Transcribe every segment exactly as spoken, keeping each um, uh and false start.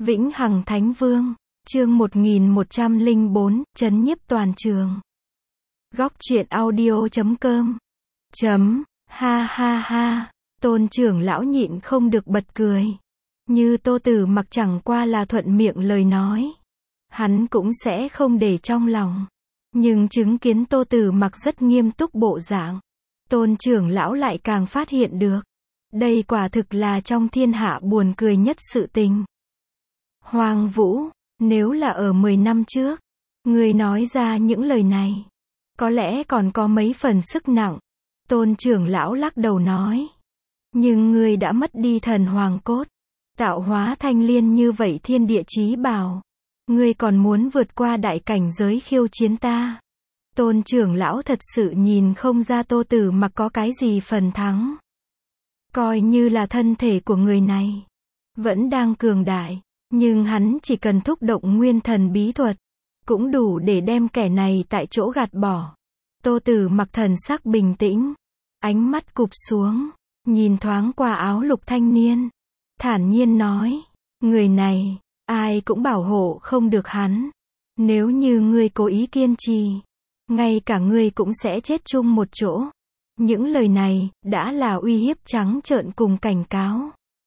Vĩnh Hằng Thánh Vương, chương một nghìn một trăm lẻ bốn, trấn nhiếp toàn trường. Góc truyện audio chấm com. Chấm, ha ha ha, Tôn trưởng lão nhịn không được bật cười. Như Tô Tử Mặc chẳng qua là thuận miệng lời nói, hắn cũng sẽ không để trong lòng. Nhưng chứng kiến Tô Tử Mặc rất nghiêm túc bộ dạng, Tôn trưởng lão lại càng phát hiện được. Đây quả thực là trong thiên hạ buồn cười nhất sự tình. Hoàng Vũ, nếu là ở mười năm trước, ngươi nói ra những lời này, có lẽ còn có mấy phần sức nặng. Tôn trưởng lão lắc đầu nói. Nhưng ngươi đã mất đi thần hoàng cốt, tạo hóa thanh liên như vậy thiên địa chí bảo. Ngươi còn muốn vượt qua đại cảnh giới khiêu chiến ta. Tôn trưởng lão thật sự nhìn không ra Tô Tử Mặc có cái gì phần thắng. Coi như là thân thể của người này vẫn đang cường đại, nhưng hắn chỉ cần thúc động nguyên thần bí thuật, cũng đủ để đem kẻ này tại chỗ gạt bỏ. Tô Tử Mặc thần sắc bình tĩnh, ánh mắt cụp xuống, nhìn thoáng qua áo lục thanh niên, thản nhiên nói, người này, ai cũng bảo hộ không được hắn. Nếu như ngươi cố ý kiên trì, ngay cả ngươi cũng sẽ chết chung một chỗ. Những lời này, đã là uy hiếp trắng trợn cùng cảnh cáo.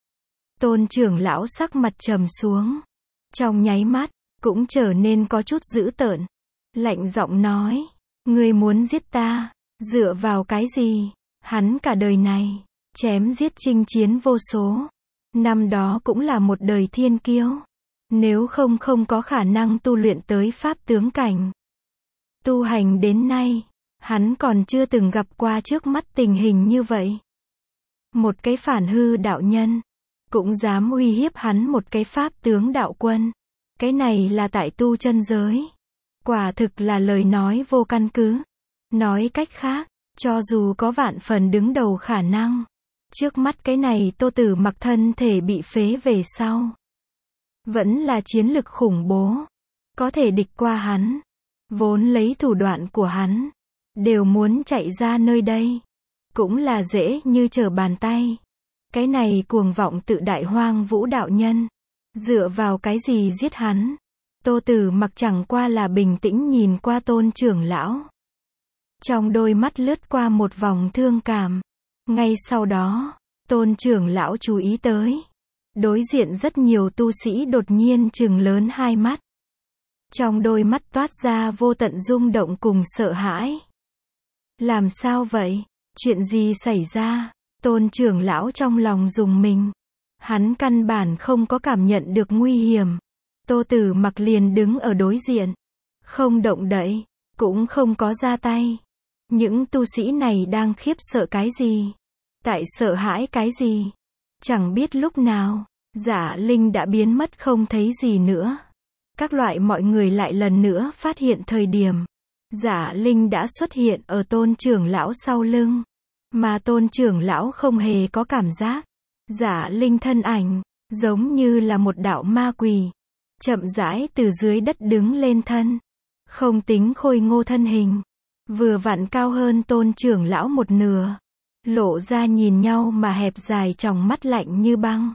Tôn trưởng lão sắc mặt trầm xuống, trong nháy mắt, cũng trở nên có chút dữ tợn. Lạnh giọng nói, ngươi muốn giết ta, dựa vào cái gì? Hắn cả đời này, chém giết chinh chiến vô số. Năm đó cũng là một đời thiên kiêu. Nếu không không có khả năng tu luyện tới pháp tướng cảnh. Tu hành đến nay, hắn còn chưa từng gặp qua trước mắt tình hình như vậy. Một cái phản hư đạo nhân, cũng dám uy hiếp hắn một cái pháp tướng đạo quân. Cái này là tại tu chân giới. Quả thực là lời nói vô căn cứ. Nói cách khác, cho dù có vạn phần đứng đầu khả năng, trước mắt cái này Tô Tử Mặc thân thể bị phế về sau, vẫn là chiến lực khủng bố, có thể địch qua hắn. Vốn lấy thủ đoạn của hắn, đều muốn chạy ra nơi đây, cũng là dễ như trở bàn tay. Cái này cuồng vọng tự đại Hoang Vũ đạo nhân, dựa vào cái gì giết hắn? Tô Tử Mặc chẳng qua là bình tĩnh nhìn qua Tôn trưởng lão, trong đôi mắt lướt qua một vòng thương cảm. Ngay sau đó, Tôn trưởng lão chú ý tới, đối diện rất nhiều tu sĩ đột nhiên trừng lớn hai mắt, trong đôi mắt toát ra vô tận rung động cùng sợ hãi. Làm sao vậy? Chuyện gì xảy ra? Tôn trưởng lão trong lòng rùng mình. Hắn căn bản không có cảm nhận được nguy hiểm. Tô Tử Mặc liền đứng ở đối diện, không động đậy, cũng không có ra tay. Những tu sĩ này đang khiếp sợ cái gì? Tại sợ hãi cái gì? Chẳng biết lúc nào, Giả Linh đã biến mất không thấy gì nữa. Các loại mọi người lại lần nữa phát hiện thời điểm, Giả Linh đã xuất hiện ở Tôn trưởng lão sau lưng, mà Tôn trưởng lão không hề có cảm giác. Giả Linh thân ảnh, giống như là một đạo ma quỷ, chậm rãi từ dưới đất đứng lên thân. Không tính khôi ngô thân hình, vừa vặn cao hơn Tôn trưởng lão một nửa, lộ ra nhìn nhau mà hẹp dài tròng mắt lạnh như băng.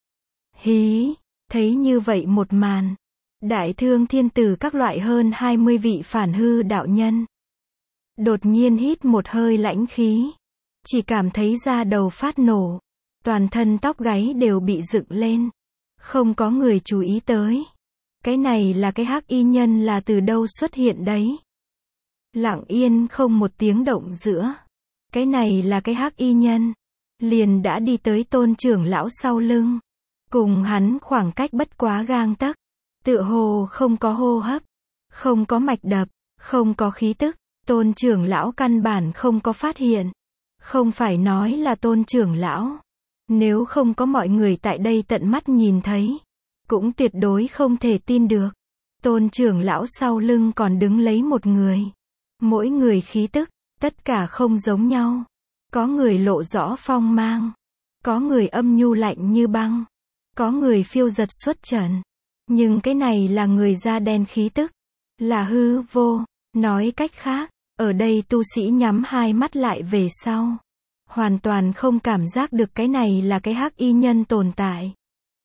Hí, thấy như vậy một màn, Đại Thương Thiên Tử các loại hơn hai mươi vị phản hư đạo nhân đột nhiên hít một hơi lãnh khí, chỉ cảm thấy da đầu phát nổ, toàn thân tóc gáy đều bị dựng lên. Không có người chú ý tới, cái này là cái hắc y nhân là từ đâu xuất hiện đấy. Lặng yên không một tiếng động giữa, cái này là cái hắc y nhân, liền đã đi tới Tôn trưởng lão sau lưng, cùng hắn khoảng cách bất quá gang tấc. Tựa hồ không có hô hấp, không có mạch đập, không có khí tức. Tôn trưởng lão căn bản không có phát hiện. Không phải nói là Tôn trưởng lão, nếu không có mọi người tại đây tận mắt nhìn thấy, cũng tuyệt đối không thể tin được. Tôn trưởng lão sau lưng còn đứng lấy một người. Mỗi người khí tức, tất cả không giống nhau. Có người lộ rõ phong mang, có người âm nhu lạnh như băng, có người phiêu giật xuất trần. Nhưng cái này là người da đen khí tức, là hư vô. Nói cách khác, ở đây tu sĩ nhắm hai mắt lại về sau, hoàn toàn không cảm giác được cái này là cái hắc y nhân tồn tại.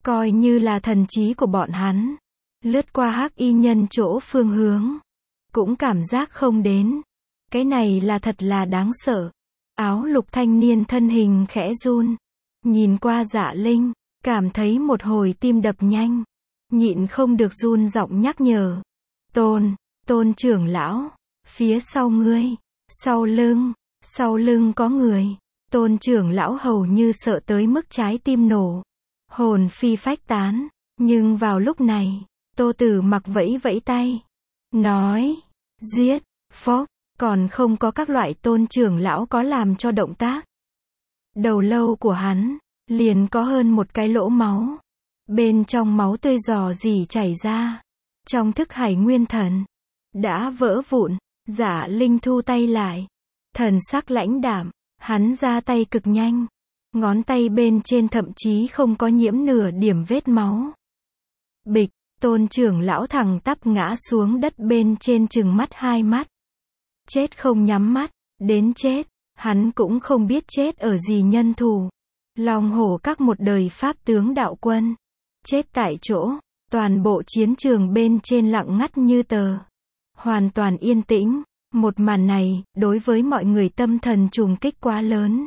coi như là thần trí của bọn hắn. Lướt qua hắc y nhân chỗ phương hướng. Cũng cảm giác không đến. Cái này là thật là đáng sợ. Áo lục thanh niên thân hình khẽ run. Nhìn qua Dạ Linh, cảm thấy một hồi tim đập nhanh. Nhịn không được run giọng nhắc nhở. Tôn, Tôn trưởng lão, phía sau ngươi, sau lưng, sau lưng có người. Tôn trưởng lão hầu như sợ tới mức trái tim nổ. Hồn phi phách tán. Nhưng vào lúc này, Tô Tử Mặc vẫy vẫy tay. Nói, giết, phốc, còn không có các loại tôn trưởng lão có làm cho động tác. Đầu lâu của hắn, liền có hơn một cái lỗ máu. Bên trong máu tươi rò rỉ chảy ra. Trong thức hải nguyên thần, đã vỡ vụn. Dạ Linh thu tay lại. Thần sắc lãnh đạm, hắn ra tay cực nhanh. Ngón tay bên trên thậm chí không có nhiễm nửa điểm vết máu. Bịch, tôn trưởng lão thẳng tắp ngã xuống đất bên trên trừng mắt hai mắt. Chết không nhắm mắt, đến chết, hắn cũng không biết chết ở gì nhân thủ. Long hổ các một đời pháp tướng đạo quân. Chết tại chỗ, toàn bộ chiến trường bên trên lặng ngắt như tờ. Hoàn toàn yên tĩnh. Một màn này, đối với mọi người tâm thần trùng kích quá lớn.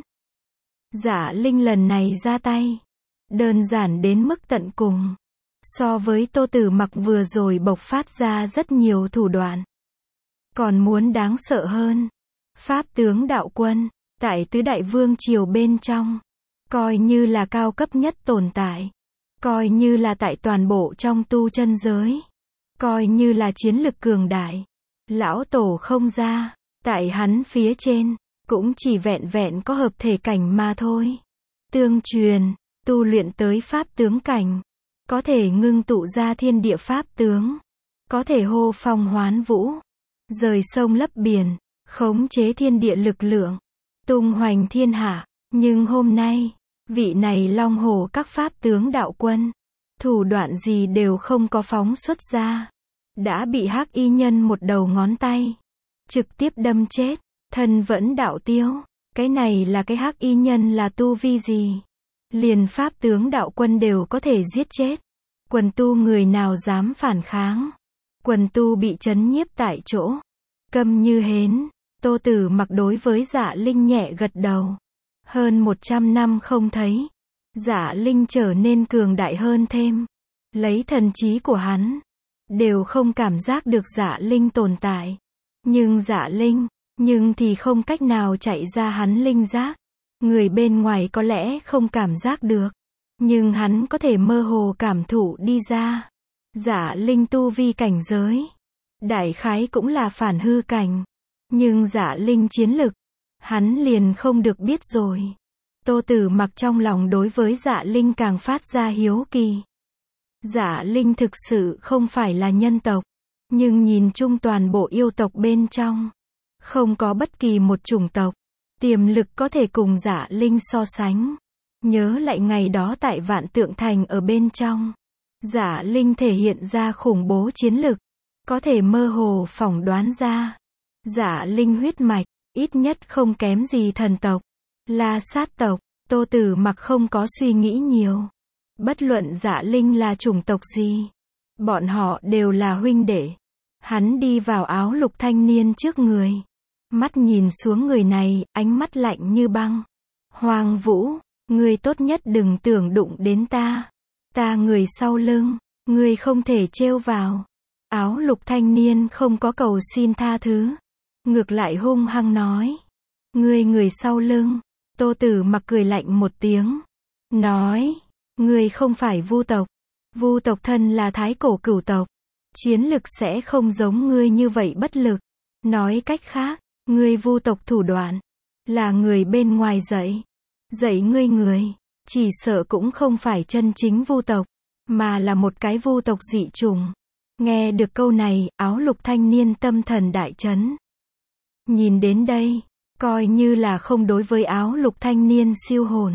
Dạ Linh lần này ra tay. Đơn giản đến mức tận cùng. So với Tô Tử Mặc vừa rồi bộc phát ra rất nhiều thủ đoạn. Còn muốn đáng sợ hơn. Pháp tướng đạo quân, tại tứ đại vương triều bên trong. Coi như là cao cấp nhất tồn tại. Coi như là tại toàn bộ trong tu chân giới. Coi như là chiến lực cường đại. Lão tổ không ra. Tại hắn phía trên. Cũng chỉ vẹn vẹn có hợp thể cảnh mà thôi. Tương truyền, tu luyện tới pháp tướng cảnh. Có thể ngưng tụ ra thiên địa pháp tướng. Có thể hô phong hoán vũ. Rời sông lấp biển. Khống chế thiên địa lực lượng. Tung hoành thiên hạ. Nhưng hôm nay, vị này long hổ các pháp tướng đạo quân. Thủ đoạn gì đều không có phóng xuất ra. Đã bị hắc y nhân một đầu ngón tay. Trực tiếp đâm chết. Thân vẫn đạo tiêu. Cái này là cái hắc y nhân là tu vi gì? Liền pháp tướng đạo quân đều có thể giết chết. Quần tu người nào dám phản kháng? Quần tu bị trấn nhiếp tại chỗ. Câm như hến. Tô Tử Mặc đối với Dạ Linh nhẹ gật đầu. Hơn một trăm năm không thấy. Dạ Linh trở nên cường đại hơn thêm. Lấy thần trí của hắn. Đều không cảm giác được Dạ Linh tồn tại. Nhưng Dạ Linh, nhưng thì không cách nào chạy ra hắn linh giác. Người bên ngoài có lẽ không cảm giác được. Nhưng hắn có thể mơ hồ cảm thụ đi ra. Dạ Linh tu vi cảnh giới. Đại khái cũng là phản hư cảnh. Nhưng Dạ Linh chiến lực. Hắn liền không được biết rồi. Tô Tử Mặc trong lòng đối với Dạ Linh càng phát ra hiếu kỳ. Dạ Linh thực sự không phải là nhân tộc. Nhưng nhìn chung toàn bộ yêu tộc bên trong. Không có bất kỳ một chủng tộc. Tiềm lực có thể cùng Dạ Linh so sánh. Nhớ lại ngày đó tại Vạn Tượng Thành ở bên trong. Dạ Linh thể hiện ra khủng bố chiến lực. Có thể mơ hồ phỏng đoán ra. Dạ Linh huyết mạch, ít nhất không kém gì thần tộc. La sát tộc. Tô Tử Mặc không có suy nghĩ nhiều. Bất luận Dạ Linh là chủng tộc gì. Bọn họ đều là huynh đệ. Hắn đi vào áo lục thanh niên trước người. Mắt nhìn xuống người này, ánh mắt lạnh như băng. Hoàng Vũ, ngươi tốt nhất đừng tưởng đụng đến ta. Ta người sau lưng, ngươi không thể trêu vào. Áo lục thanh niên không có cầu xin tha thứ. Ngược lại hung hăng nói. Ngươi người sau lưng. Tô Tử Mặc cười lạnh một tiếng. Nói, ngươi không phải Vu tộc. Vu tộc thân là thái cổ cửu tộc. Chiến lực sẽ không giống ngươi như vậy bất lực. Nói cách khác, ngươi Vu tộc thủ đoạn. Là người bên ngoài dạy. Dạy ngươi người. Chỉ sợ cũng không phải chân chính Vu tộc. Mà là một cái Vu tộc dị chủng. Nghe được câu này, áo lục thanh niên tâm thần đại chấn. Nhìn đến đây, coi như là không đối với áo lục thanh niên siêu hồn.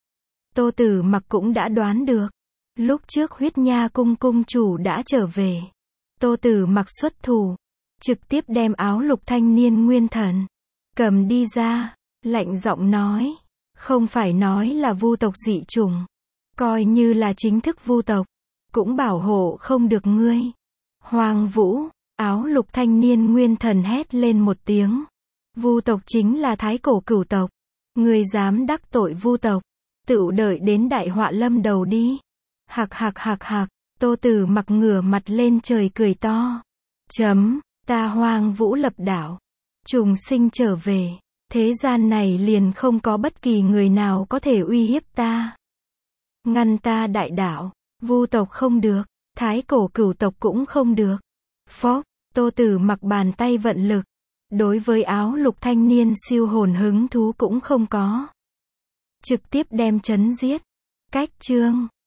Tô Tử Mặc cũng đã đoán được. Lúc trước huyết nha cung cung chủ đã trở về. Tô Tử Mặc xuất thủ. Trực tiếp đem áo lục thanh niên nguyên thần. Cầm đi ra. Lạnh giọng nói. Không phải nói là Vu tộc dị chủng. coi như là chính thức vu tộc, cũng bảo hộ không được ngươi. Hoàng Vũ, áo lục thanh niên nguyên thần hét lên một tiếng. Vu tộc chính là thái cổ cửu tộc. Ngươi dám đắc tội vu tộc, tựu đợi đến đại họa lâm đầu đi. Hạc hạc hạc hạc, Tô Tử Mặc ngửa mặt lên trời cười to. Chấm, ta Hoàng Vũ lập đảo, trùng sinh trở về, thế gian này liền không có bất kỳ người nào có thể uy hiếp ta. Ngăn ta đại đảo, vu tộc không được, thái cổ cửu tộc cũng không được. Phốc, Tô Tử Mặc bàn tay vận lực, đối với áo lục thanh niên siêu hồn hứng thú cũng không có. Trực tiếp đem chấn giết. Cách chương